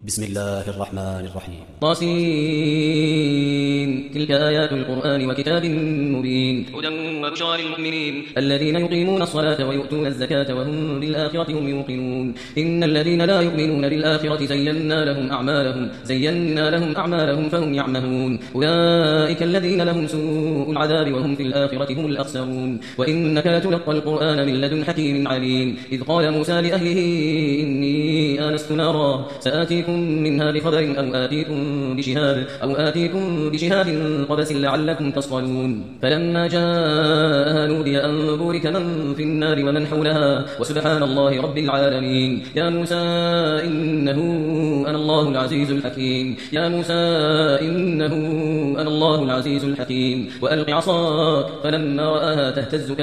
بسم الله الرحمن الرحيم. طاسين. تلك آيات القرآن وكتاب مبين هدى وبشرى للمؤمنين الذين يقيمون الصلاة ويؤتون الزكاة وهم بالآخرة هم يوقنون. إن الذين لا يؤمنون بالآخرة زينا لهم أعمالهم فهم يعمهون. أولئك الذين لهم سوء العذاب وهم في الآخرة هم الأخسرون. وإنك لتلقى القرآن من لدن حكيم عليم. إذ قال موسى لأهله إني آنست نارا سآتيكم منها بخبر أو آتيكم بشهاب قبس لعلكم تصطلون. فلما جاءها نودي أن بورك من في النار ومن حولها وسبحان الله رب العالمين. يا موسى إنه أنا الله العزيز الحكيم وألق عصاك فلما رآها تهتز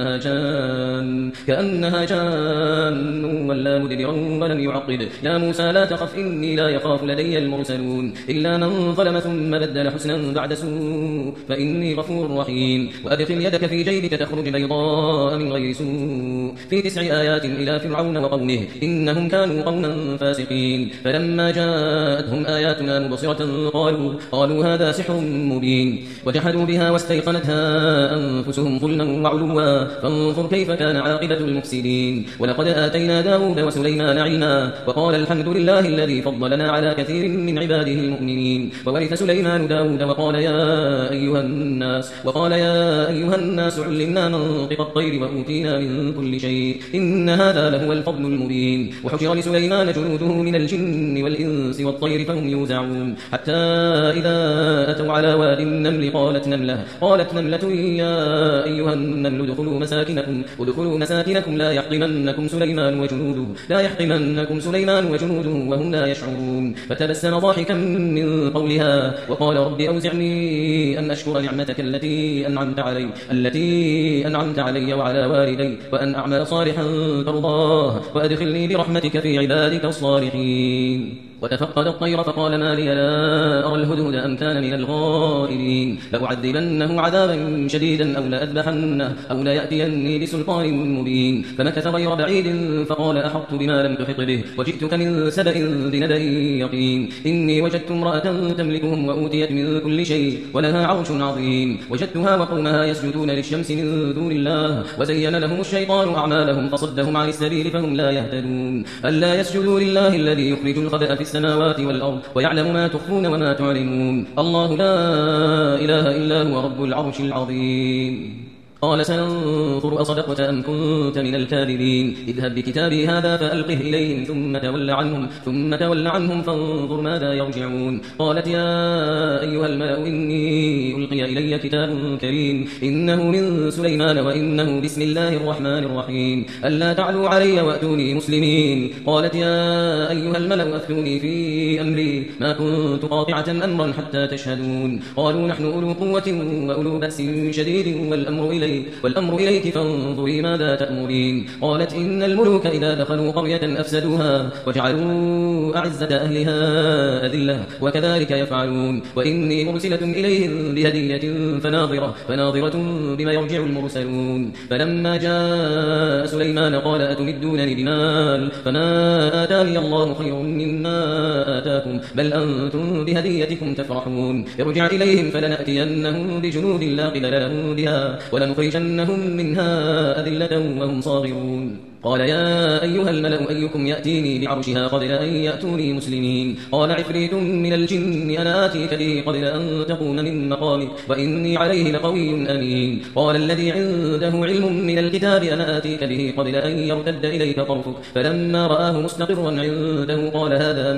كأنها جان ولا مدبرا ولم يعقب. يا موسى لا تخف إني لا يخاف لدي المرسلون إلا من ظلم ثم بدل حسنا بعد سوء فإني غفور رحيم. وأدخل يدك في جيبك تخرج بيضاء من غير سوء في 9 آيات إلى فرعون وقومه إنهم كانوا قوما فاسقين. فلما جاءتهم آياتنا مبصرة قالوا هذا سحر مبين وجحدوا بها واستيقنتها أنفسهم ظلما وعلوا فانظر كيف كان عاقبة المفسدين. ولقد آتينا داود وسليمان علما وقال الحمد لله الذي فضلنا على كثير من عباده المؤمنين. وورث سليمان داود وقال يا أيها الناس علمنا منطق الطير وأوتينا من كل شيء إن هذا لهو الفضل المبين. وحشر لسليمان جنوده من الجن والإنس والطير فهم يوزعون حتى إذا أتوا على واد النمل قالت نملة يا أيها النمل ادخلوا مساكنكم لا يحطمنكم سليمان وجنوده وهم لا يشعرون. فتبسم ضاحكا من قولها وقال رب أوزعني أن أشكر نعمتك التي أنعمت علي وعلى والدي وأن أعمل صالحا ترضاه وأدخلني برحمتك في عبادك الصالحين. وتفقد الطير فقال ما لي لا أرى الهدهد أم كان من الغائبين. لأعذبنه عذابا شديدا أو لأذبحنه أو ليأتيني بسلطان مبين. فمكث غير بعيد فقال أحطت بما لم تحط به وجئتك من سبأ بنبأ يقين. إني وجدت امرأة تملكهم وأوتيت من كل شيء ولها عرش عظيم. وجدتها وقومها يسجدون للشمس من دون الله وزين لهم الشيطان أعمالهم فصدهم عن السبيل فهم لا يهتدون. ألا يسجدوا لله الذي يخرج الخبأ في السماوات والأرض ويعلم ما تخفون وما تعلنون. الله لا إله إلا هو رب العرش العظيم. قال سننظر أصدقت أم كنت من الكاذبين. اذهب بكتابي هذا فألقه إليهم ثم تول عنهم فانظر ماذا يرجعون. قالت يا أيها الملأ إني ألقي إلي كتاب كريم إنه من سليمان وإنه بسم الله الرحمن الرحيم ألا تعلوا علي وأتوني مسلمين. قالت يا أيها الملأ أفتوني في أمري ما كنت قاطعة أمرا حتى تشهدون. قالوا نحن أولو قوة وأولو بأس شديد والأمر إليك فانظري ماذا تأمرين. قالت إن الملوك إذا دخلوا قرية أفسدوها وجعلوا أعزة أهلها أذلة وكذلك يفعلون. وإني مرسلة إليهم بهدية فناظرة بما يرجع المرسلون. فلما جاء سليمان قال أتمدونني بمال فما آتاني الله خير مما آتاكم بل أنتم بهديتكم تفرحون. ارجع إليهم فلنأتينهم بجنود لا قبل لهم بها ولنخرجنهم منها أذلة وهم صاغرون. قال يا أيها الملأ أيكم يأتيني بعرشها قبل أن يأتوني مسلمين. قال عفريت من الجن أنا آتيك به قبل أن تقوم من مقامك وإني عليه لقوي أمين. قال الذي عنده علم من الكتاب أنا آتيك به قبل أن يرتد إليك طرفك فلما رآه مستقرا عنده قال هذا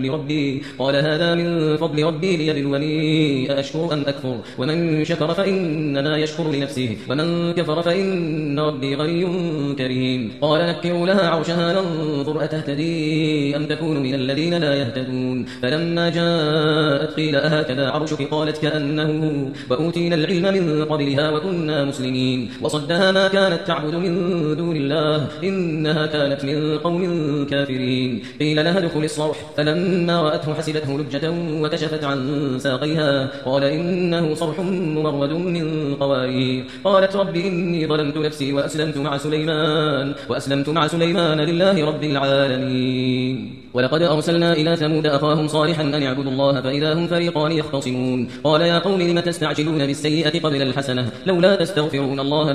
من فضل ربي ليبلوني أأشكر أم أكفر ومن شكر فإنما يشكر لنفسه ومن كفر فإن ربي غني كريم. قال نكروا لها عرشها ننظر أتهتدي أم تكون من الذين لا يهتدون. فلما جاءت قيل أهكذا عرشك قالت كأنه وأوتينا العلم من قبلها وكنا مسلمين. وصدها ما كانت تعبد من دون الله إنها كانت من قوم كافرين. قيل لها ادخل الصرح فلما رأته حسبته لجة وكشفت عن ساقيها قال إنه صرح ممرد من قوارير. قالت رب إني ظلمت نفسي وأسلمت مع سليمان لله رب العالمين. ولقد أرسلنا إلى ثمود أخاهم صالحا أن اعبدوا الله فإذا هم فريقان يختصمون قال يا قوم لم تستعجلون بالسيئة قبل الحسنة لولا تستغفرون الله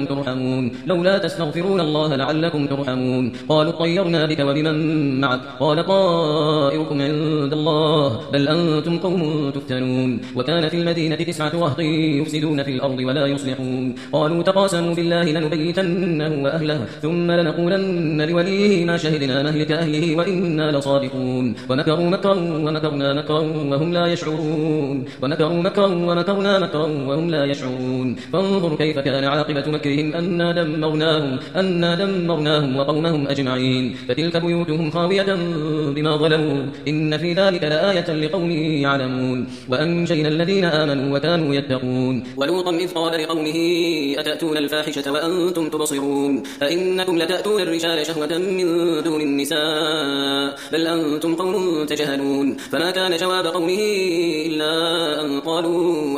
لعلكم ترحمون قالوا اطيرنا بك وبمن معك قال طائركم عند الله بل أنتم قوم تفتنون وكان في المدينة 9 رهط يفسدون في الأرض ولا يصلحون قالوا تقاسموا بالله لنبيتنه وأهله ثم لنقولن لوليه ما شهدنا مهلك أهله وإنا لصادقون ومكروا مكرا ومكرنا مكرا وهم لا يشعرون ومكروا مكرا ومكرنا مكرا وهم لا يشعرون فانظر كيف كان عاقبة مكرهم أنا دمرناهم وقومهم أجمعين فتلك بيوتهم خاوية بما ظلموا إن في ذلك لآية لقوم يعلمون وأنجينا الذين آمنوا وكانوا يتقون ولوطا إذ قال لقومه أتأتون الفاحشة وأنتم تبصرون أئنكم لتأتون الرجال شهوة من دون النساء بل أنتم قوم تجهلون فما كان جواب قومه إلا أن قالوا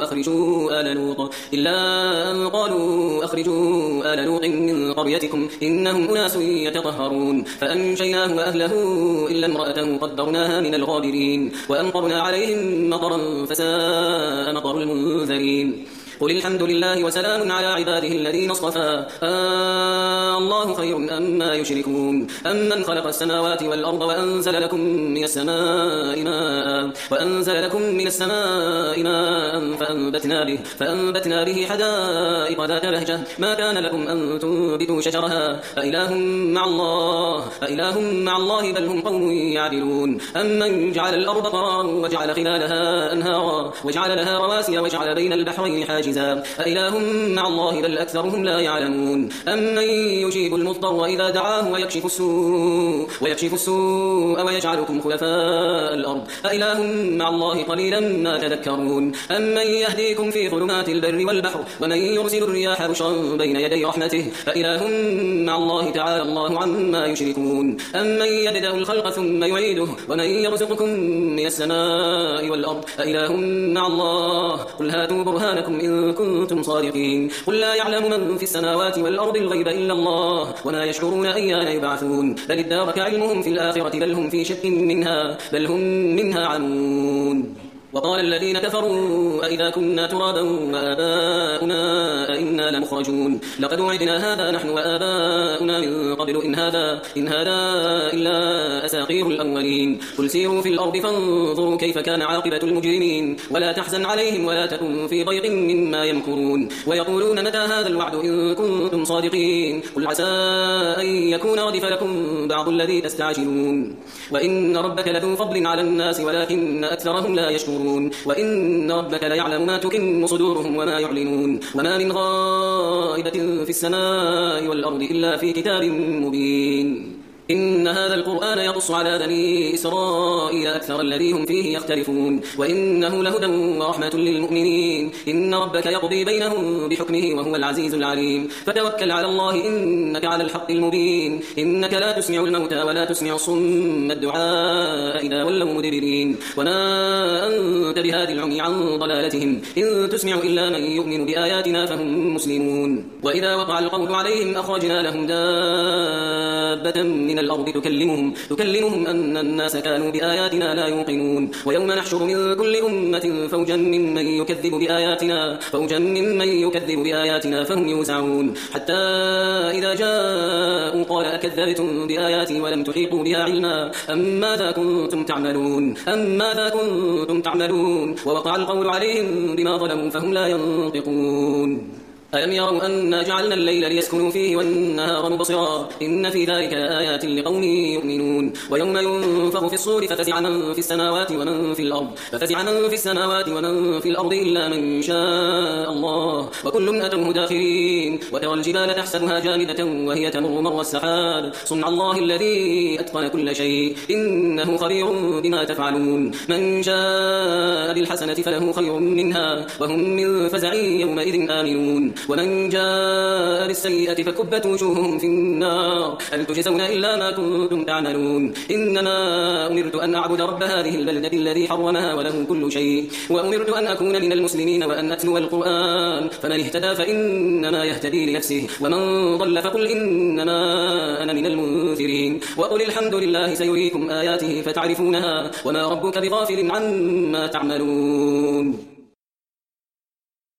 أخرجوا آل لوط من قريتكم إنهم أناس يتطهرون فأنجيناه وأهله إلا امرأته قدرناها من الغابرين وأمطرنا عليهم مطرا فساء مطر المنذرين قل الحمد لله وسلام على عباده الذين اصطفى الله خير أما يشركون أمن خلق السماوات والأرض وأنزل لكم من السماء ماء فأنبتنا به حدائق ذات بهجة ما كان لكم أن تنبتوا شجرها أإله مع الله بل هم قوم يعدلون أمن جعل الأرض قرارا وجعل خلالها أنهارا وجعل لها رواسي وجعل بين البحرين حاجزا أإله مع الله بل أكثرهم لا يعلمون أمن يجيب المضطر إذا دعاه ويكشف السوء ويجعلكم خلفاء الأرض أإله مع الله قليلا ما تذكرون أمن يهديكم في ظلمات البر والبحر ومن يرسل الرياح بشرا بين يدي رحمته أإله مع الله تعالى الله عما يشركون أمن يبدأ الخلق ثم يعيده ومن يرزقكم من السماء والأرض أإله مع الله قل هاتوا برهانكم إن كنتم صادقين قل لا يعلم من في السماوات والأرض الغيب إلا الله وما يشعرون أيان يبعثون بل ادارك علمهم في الآخرة بل هم في شك منها عمون وقال الذين كفروا أئذا كنا ترابا وآباؤنا أئنا لمخرجون لقد وعدنا هذا نحن وآباؤنا من قبل إن هذا إلا أساطير الأولين قل سيروا في الأرض فانظروا كيف كان عاقبة المجرمين ولا تحزن عليهم ولا تكن في ضيق مما يمكرون ويقولون متى هذا الوعد إن كنتم صادقين قل عسى أن يكون ردف لكم بعض الذي تستعجلون وإن ربك لذو فضل على الناس ولكن أكثرهم لا يشكرون وإن ربك ليعلم ما تكن صدورهم وما يعلنون وما من غائبة في السماء والأرض إلا في كتاب مبين إن هذا القرآن يقص على بني إسرائيل أكثر الذي هم فيه يختلفون وإنه لهدى ورحمة للمؤمنين إن ربك يقضي بينهم بحكمه وهو العزيز العليم فتوكل على الله إنك على الحق المبين إنك لا تسمع الموتى ولا تسمع الصم الدعاء إذا ولوا مدبرين وما أنت بهادي العمي عن ضلالتهم إن تسمع إلا من يؤمن بآياتنا فهم مسلمون وإذا وقع القول عليهم أخرجنا لهم دابة من الأرض تكلمهم أن الناس كانوا بآياتنا لا يوقنون ويوم نحشر من كل أمة فوجا ممن يكذب بآياتنا فهم يوزعون حتى إذا جاءوا قال أكذبتم بآياتي ولم تحيطوا بها علما أم ماذا كنتم تعملون ووقع القول عليهم بما ظلموا فهم لا ينطقون ألم يروا أنا جعلنا الليل ليسكنوا فيه والنهار مبصرا إن في ذلك آيات لقوم يؤمنون ويوم ينفخ في الصور ففزع من في السماوات ومن في الأرض إلا من شاء الله وكل أتوه داخرين وترى الجبال تحسبها جامدة وهي تمر مر السحاب صنع الله الذي أتقن كل شيء إنه خبير بما تفعلون من جاء بالحسنة فله خير منها وهم من فزع يومئذ آمنون ومن جاء بالسيئة فكبت وجوههم في النار هل تجزون إلا ما كنتم تعملون إنما أمرت أن أعبد رب هذه البلدة الذي حرمها وله كل شيء وأمرت أن أكون من المسلمين وأن أتلو القرآن فمن اهتدى فإنما يهتدي لنفسه ومن ضل فقل إنما أنا من المنذرين وقل الحمد لله سيريكم آياته فتعرفونها وما ربك بغافل عما تعملون